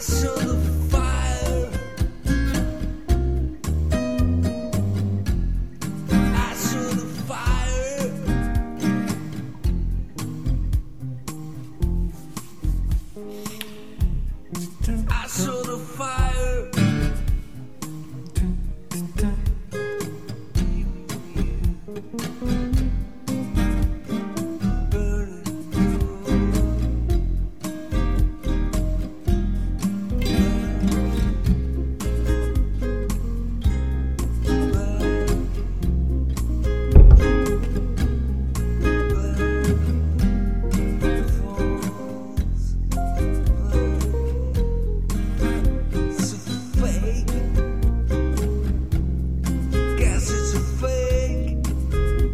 Guess it's a fake.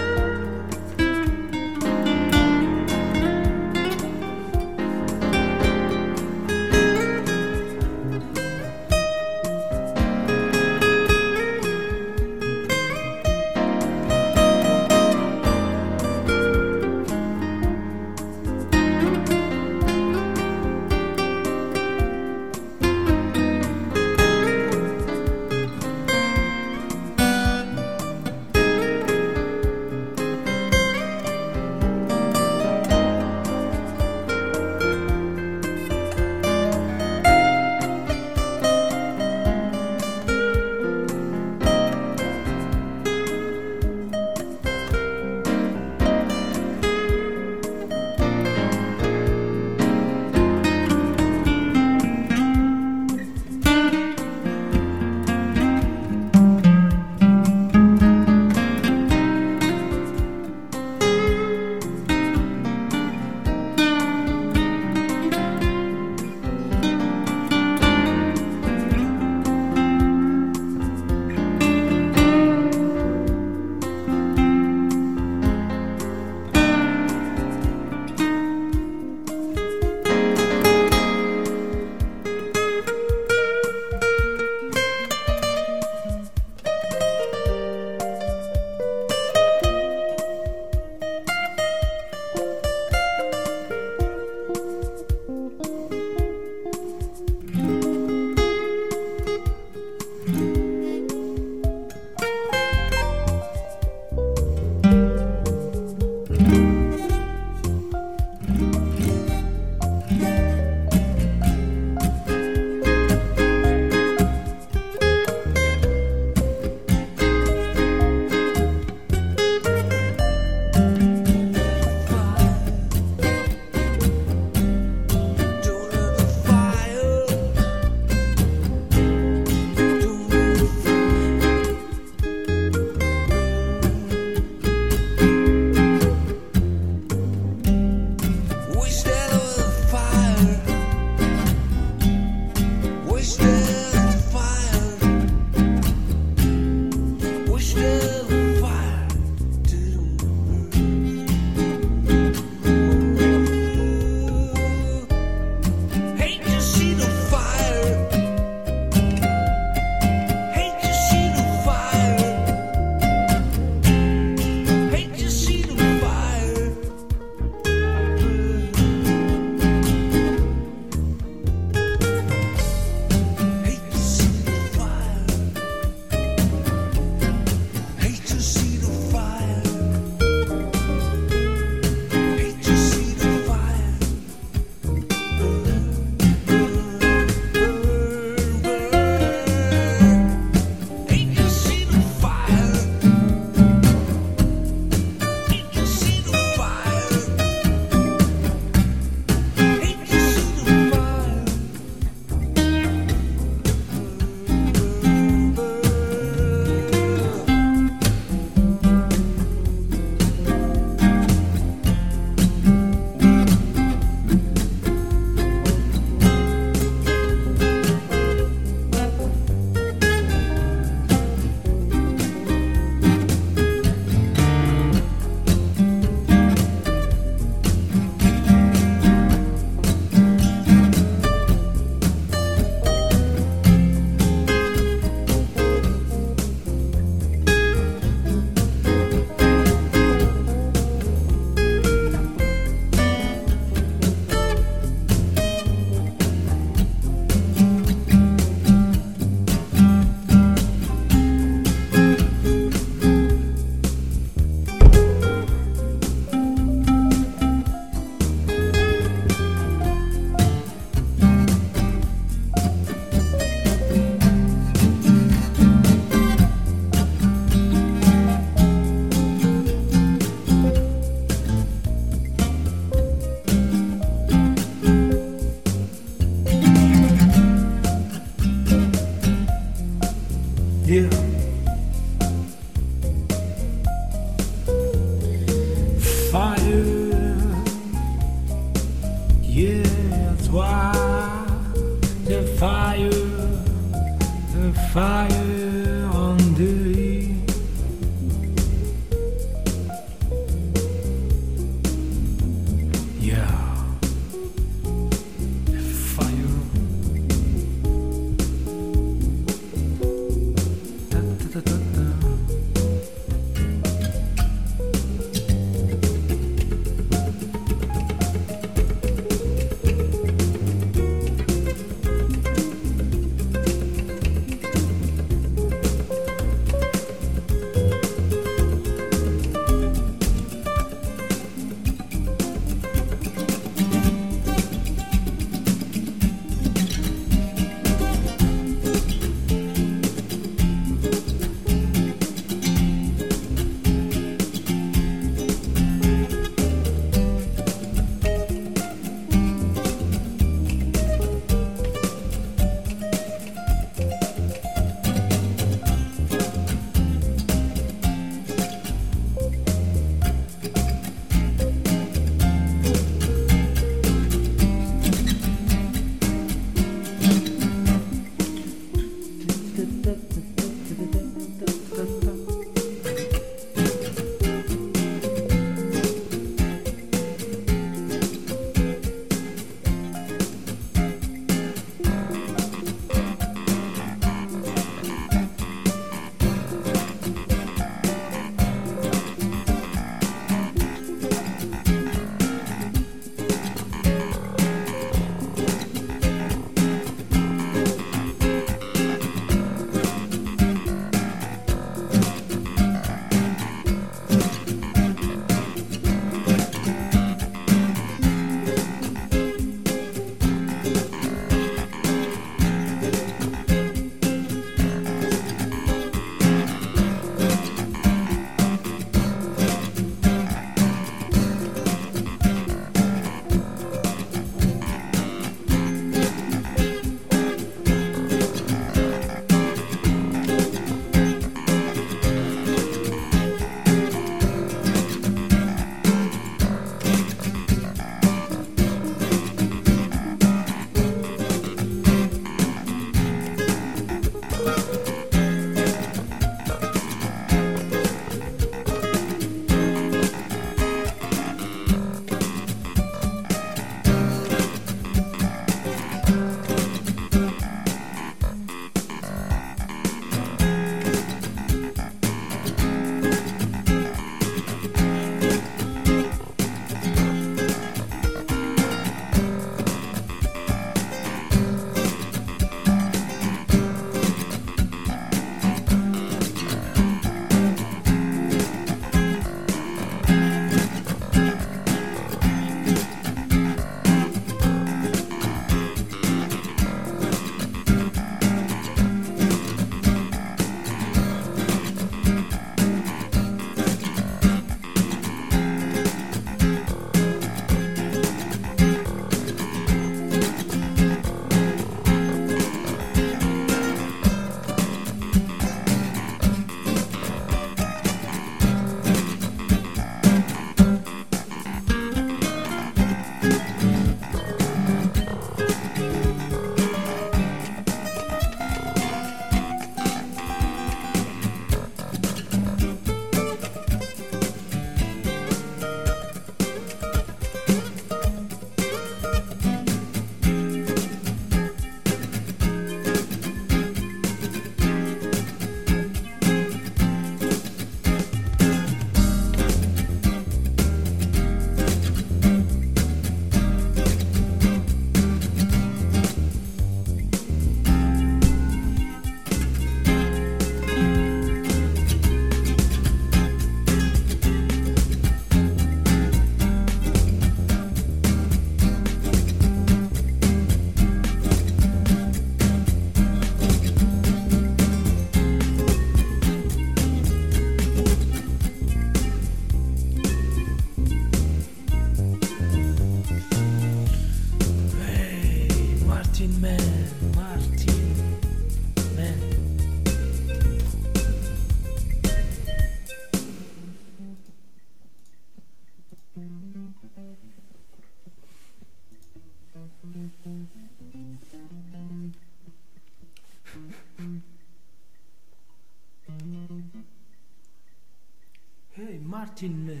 Martin Man.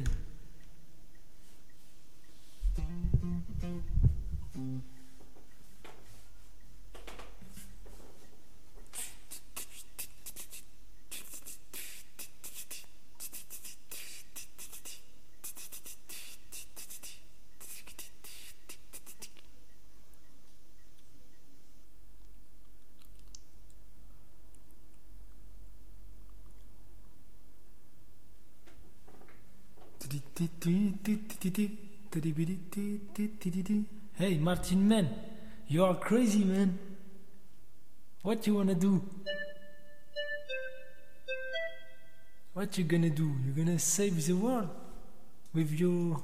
Hey, Martin Man, you are crazy, man. What you wanna do? What you gonna do? You gonna save the world with your...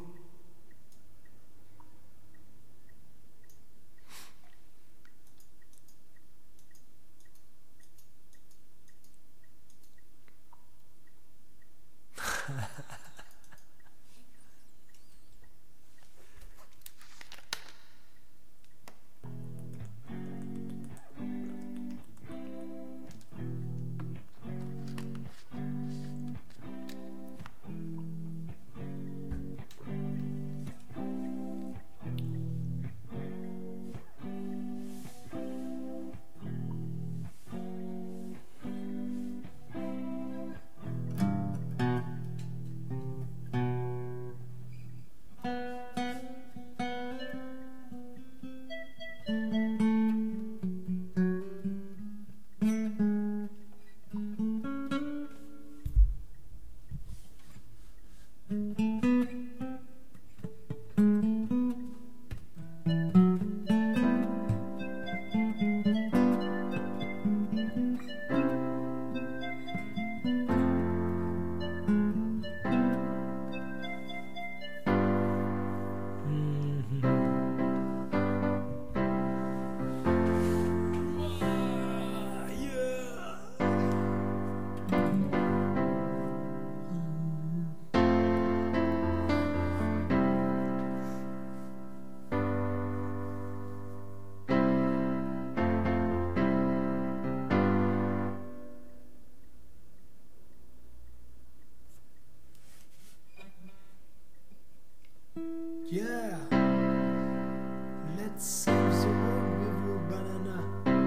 Yeah, let's save the world with your banana.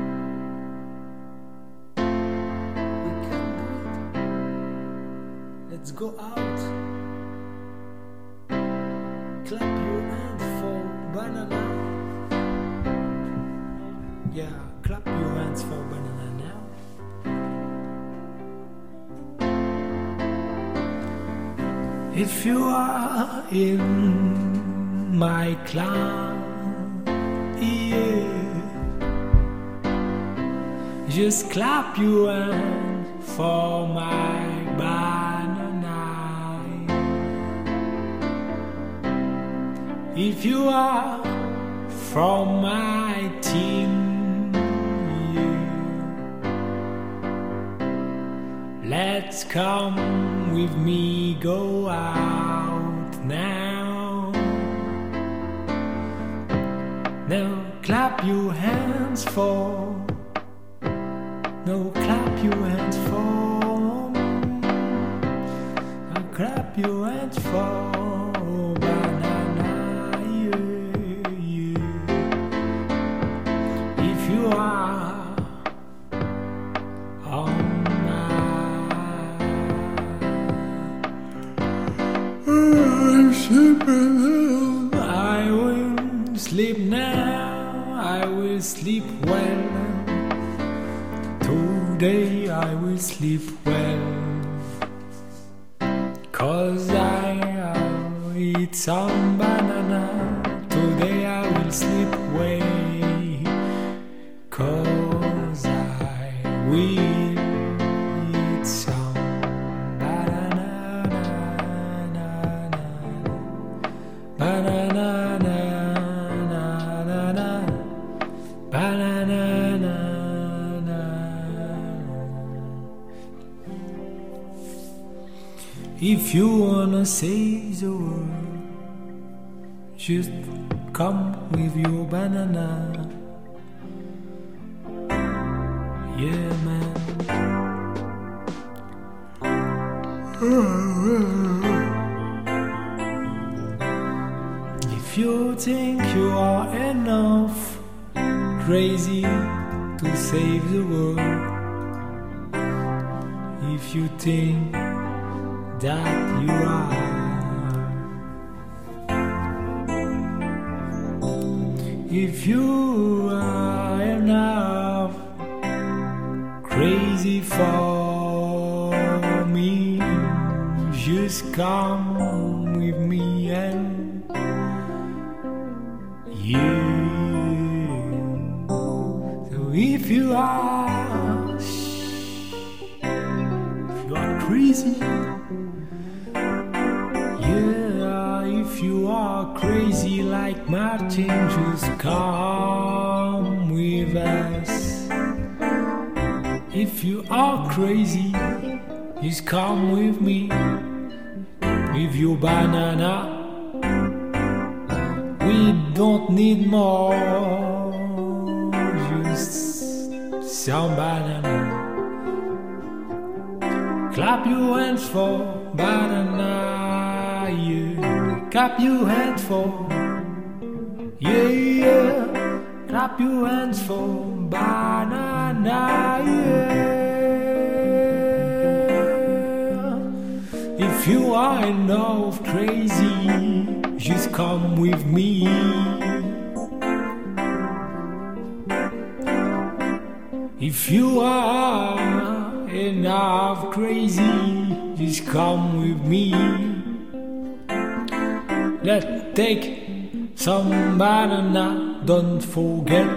We can do it. Let's go out. Clap your hand for banana. Yeah, clap your hands for banana now. If you are in my cloud, yeah, just clap your hand for my banana. If you are from my team, yeah, let's come with me, go out now. Now clap your hands for, no, clap your hands for, now clap your hands for banana, yeah, yeah. If you are on I will sleep now, I will sleep well. Today I will sleep well, 'cause I eat some banana. Today I will sleep well, 'cause I will eat some banana. Banana, na, na, na, na. Banana, na, na. If you wanna save the world, just come with your banana. Yeah, man. If you think you are enough crazy to save the world, if you think that you are, if you are enough crazy for me, just come with me and so if you are crazy, yeah, if you are crazy like Martin, just come with us. If you are crazy, just come with me, with your banana. We don't need more, just some banana. Clap your hands for banana, yeah. Clap your hands for, yeah, yeah. Clap your hands for banana, yeah. If you are enough crazy, just come with me. If you are enough crazy, just come with me. Let's take some banana, don't forget.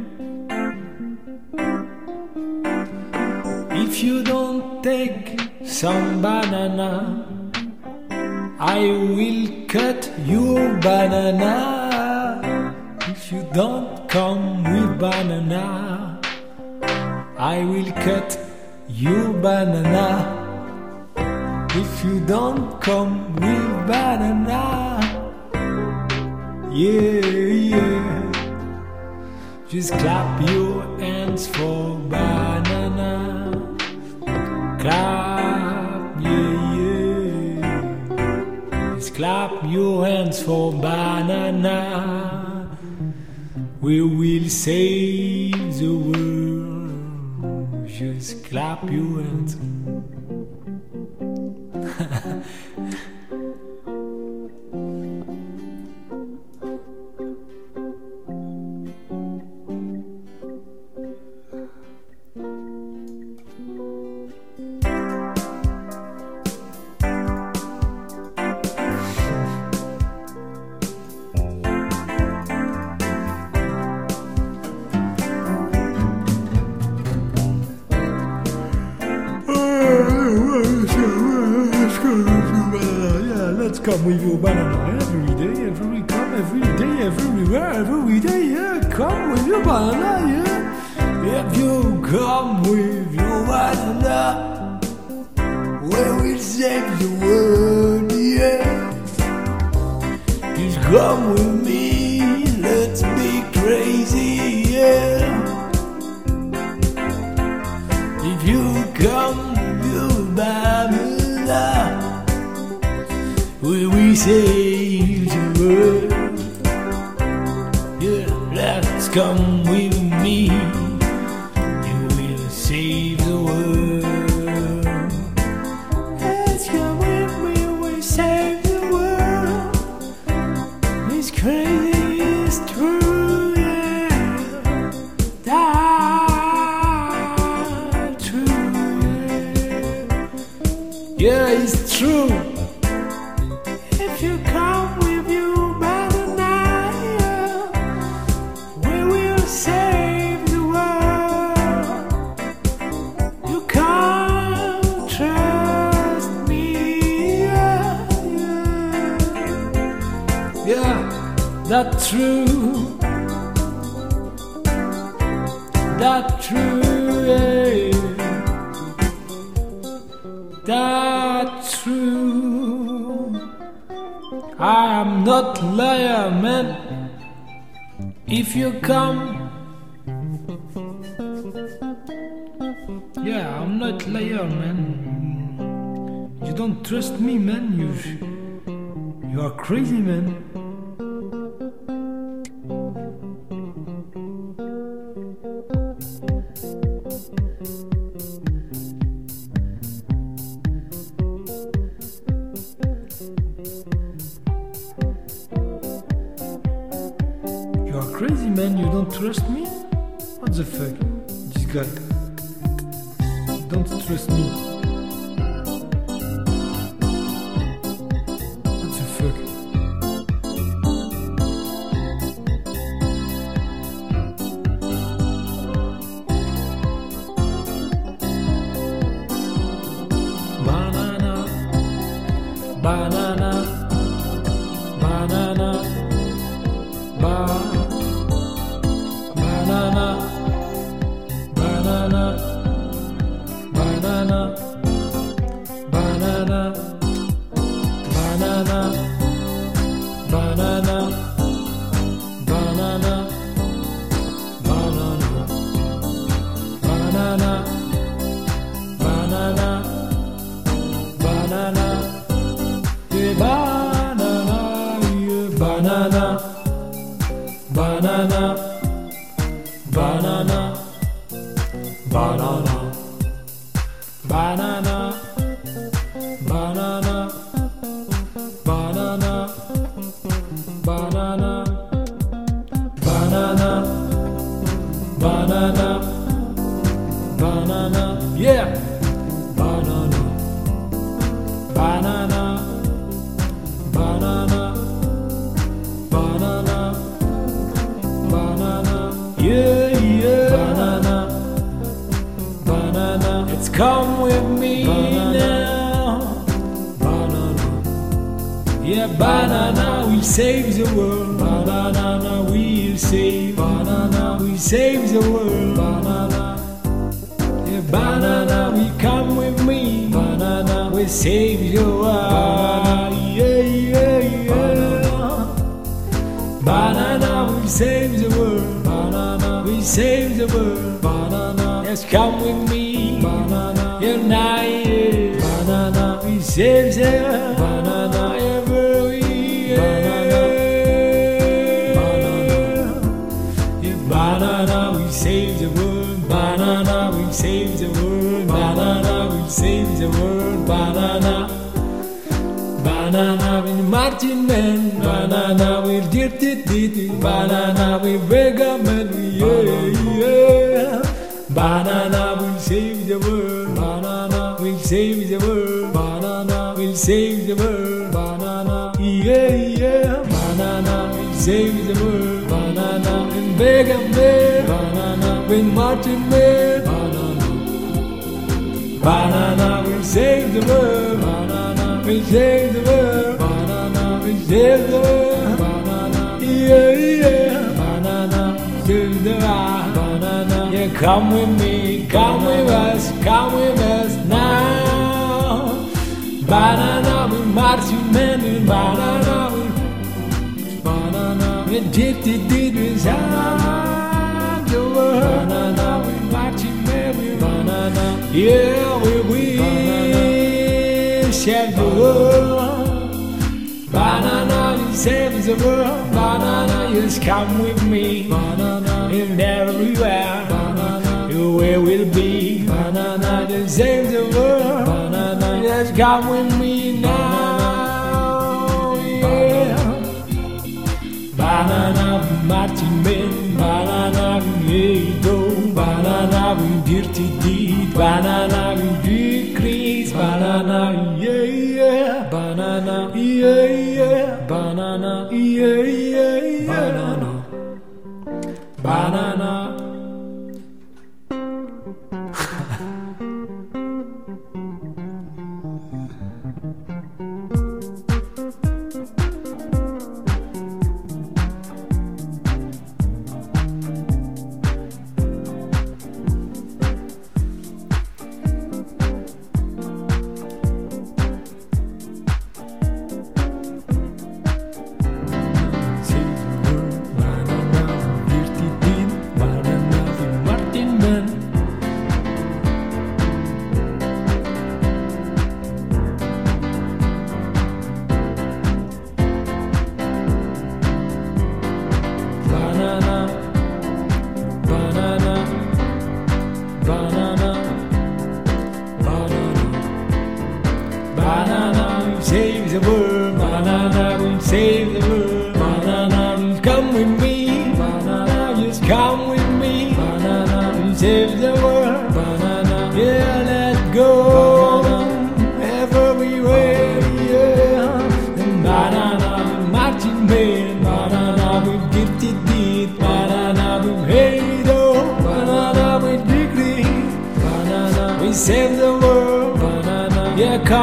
If you don't take some banana, I will cut your banana. If you don't come with banana, I will cut your banana. If you don't come with banana, yeah, yeah. Just clap your hands for banana. Clap, yeah, yeah. Just clap your hands for banana. We will save the world. Just clap your hands. Let's come with your banana every day, everywhere, every day, yeah. Come with your banana, yeah. If you come with your banana, we will save the world, yeah. Just come with me, let's be crazy, yeah. If you come with your banana, we will save the world. Yeah, let's come with me. You will save the world. Let's come with me. We'll save the world. It's crazy, it's true, yeah. That's true, yeah. Yeah, it's true. If you come with your banana, we will save the world. You can't trust me, yeah, that's true. That's true, yeah. That's true. I am not liar, man. If you come, yeah, I'm not liar, man. You don't trust me, man. You are crazy, man. crazy, man. You don't trust me? What the fuck? This guy. Don't trust me. What the fuck? Banana, banana, banana, banana, banana, banana, banana, banana, banana, banana, banana, banana, banana, yeah, banana, yeah, banana, banana, banana, banana, banana, banana, banana, banana, banana, banana, banana, yeah, banana, banana, banana, banana, banana, yeah, yeah, banana, banana, it's come with me now, banana, yeah, banana, we save the world, banana, we'll save, banana, we save the world, banana, yeah, banana, we come with me, banana, we save the world, yeah, yeah, yeah, banana, we save the world, banana, we save the world, banana, yes, come with me, banana, united, banana, we save the world, banana, every year, yeah, banana, we save the world, banana, we save the world, banana, we save the world, banana. Banana with Martin Man, banana with Dirty Diddy, banana with Vega Man, yeah, yeah. Banana will save the world, banana will save the world, banana will save the world, banana, yeah, yeah. Banana will save the world, banana with Vega Man, banana with Martin Man, banana will save the world, banana will save the world, banana will save the world, banana, yeah, yeah, banana, save the world, banana, yeah, come with me, come with us now, banana will Marching Man, banana will, banana will Dirty Diddy, sound the world, banana will Marching Man, banana, yeah, we will save the world, banana will save the world, banana, just come with me, banana, in everywhere, banana, where we'll be, banana, just save the world, banana, just come with me now, yeah, banana, Marching Man, banana, Edo, banana, Dirty Deed, banana, Decrease, banana, yeah, yeah, banana, yeah, yeah, banana, yeah, yeah, yeah, banana, banana. Save the world, banana will save the world, banana will come with me, banana.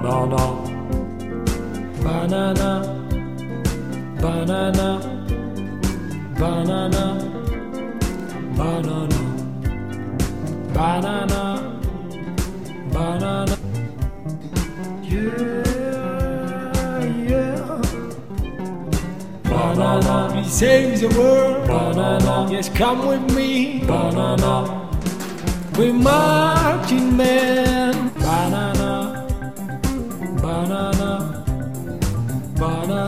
banana, banana, banana, banana, banana, banana, banana. Yeah, yeah. Banana, we save the world. Banana, yes, come with me. Banana, we're marching men. Banana, banana, banana.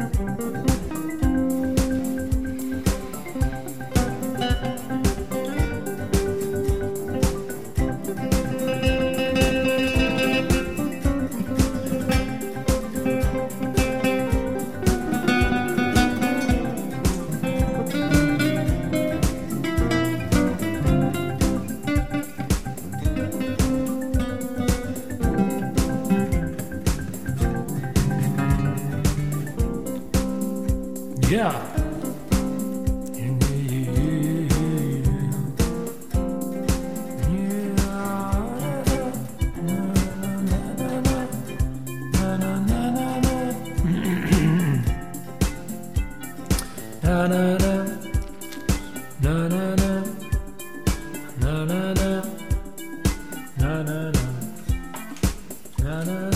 Yeah. Na na na na na na na na na na na na na na.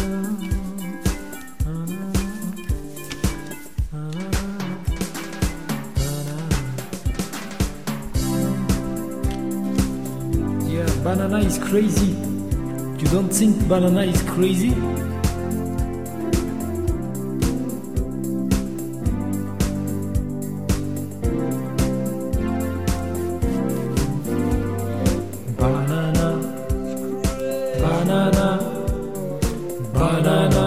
Yeah, banana is crazy. You don't think banana is crazy? Banana, banana, banana,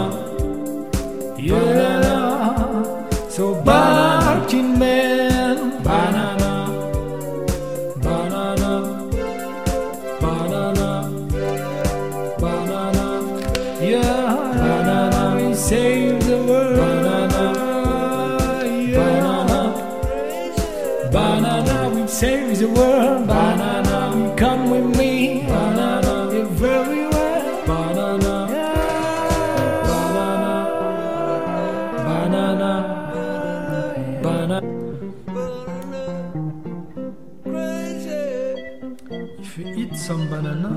yeah. So barking man, banana, banana, banana, banana, yeah. Banana, we save the world. Banana, yeah. Banana, banana, we save the world. Banana, come with me. Banana, everywhere. Banana, yeah. Banana, banana, banana. Crazy. If you eat some banana,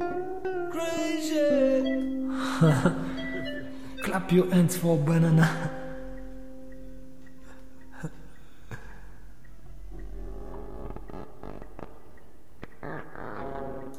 crazy. Clap your hands for banana.